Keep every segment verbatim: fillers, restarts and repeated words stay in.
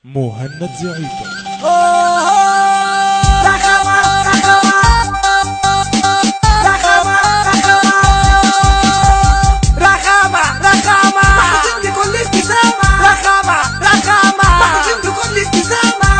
مهند زعيطة. رخامة رخامة رخامة رخامة رخامة رخامة محزن بكل ابتسامة رخامة رخامة محزن بكل ابتسامة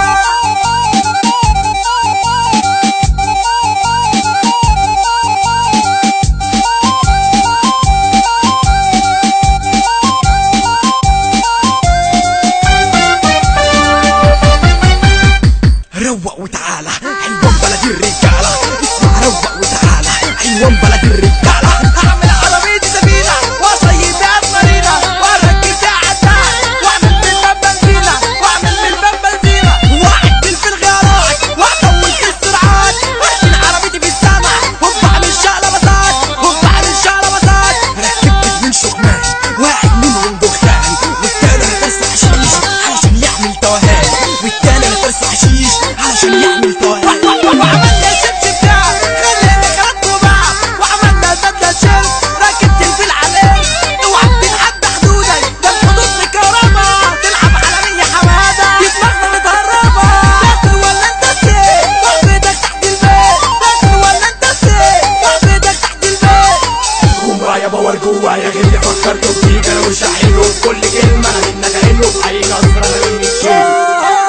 روق وتعالى حيوان بلد الرجالة. اسمع روق وتعالى حيوان بلد الرجالة. هعمل عربيتي سفينة واصيد مارينا واركب فيها عداد واعمل بالباب بنزينة واعمل بالباب بنزينة واعدل في الغيارات واطول في السرعات واركن عربيتي في السما وبعمل شقلباظات وبعمل شقلباظات. ركبت اتنين شكمان واحد منهم دخان والتاني هترسى حشيش علشان يعمل توهان والتاني هترسى حشيش علشان يعمل توهان. وعملنا الشبشب ده خليني خدت وبعض وعملنا البدله شيل ركبت الفيل عليه. اوعى تتحدى حدودك ده الحدود لكرامه تلعب على مية حماده دماغنا متهربه. داخل ولا انت سيف ضرب ايدك تحت البيت داخل ولا انت سيف ضرب ايدك تحت البيت. قوم رايا باور جوايا غير اللي فكرته فيك انا مش هحله بكل كلمه انا منك هحله بحي نصر انا مني الشيل.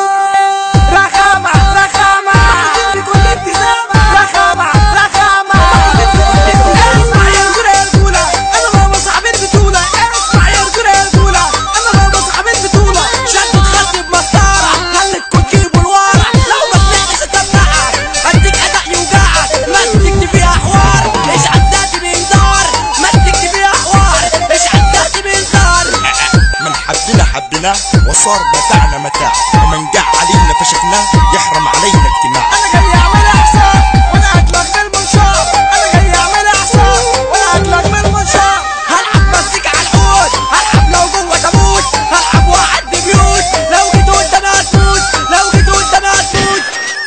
وصار متاعنا متاع ومن جاع علينا فشخناه يحرم علينا اجتماع. انا جاي اعمل احسان وانا اكلك بالمنشار انا جاي اعمل احسان وانا اكلك بالمنشار. هلعب مزيكا على الحوت هلعب لو جوه تموت هلعب واعدي بيوت لو جيت قدام هتموت لو جيت قدام هتموت.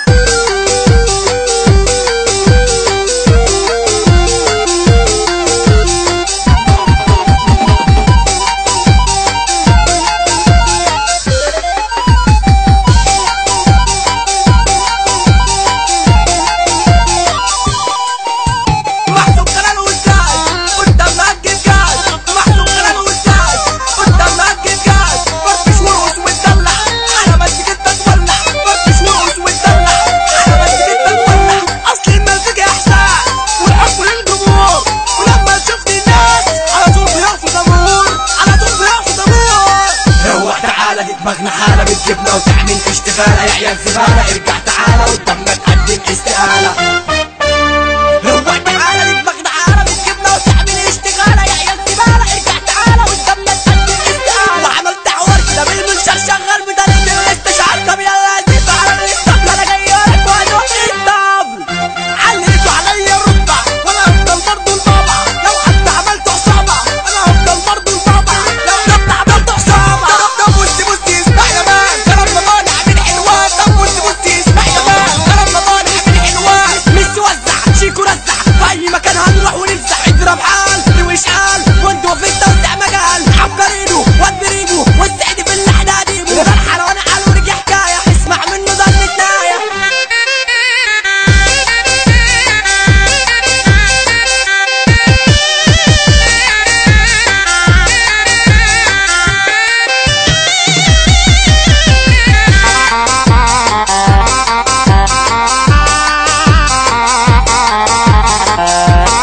دماغنا حالة بتجيبنا وتعمل اشتغالة يا عيال زبالة. ارجع تعالى قدامنا تقدم استقالة. روق تعالى دماغنا حالة بتجيبنا وتعمل اشتغالة يا عيال زبالة. ارجع تعالى قدامنا تقدم استقالة. وعملت حوار كده بالمنشار شغال بدل الاستشعار. طب يلا يا زيبة على الاسطبل انا جاي لك وهنروح الاسطبل. علقتوا عليا الركبة وانا هفضل برضه البابا. لو حتى عملت عصابة انا هفضل برضه البابا. لو حتى عملت عصابة طب بصي بصي اسمع يا مان كلامنا طالع من حلوان. طب بصي بصي اسمع يا مان كلامنا طالع من حلوان. مش وزع شيكو رزع في اي مكان هنروح ونفزع. اضرب حال روش حال وانتوا في التوسع مجال. عبرينه وادبرينه والسعد في اللحن قديمه. ده الحلوان حال ورجع حكايه اسمع منه ضلت نايه.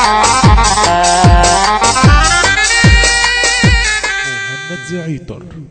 مهند زعيطة.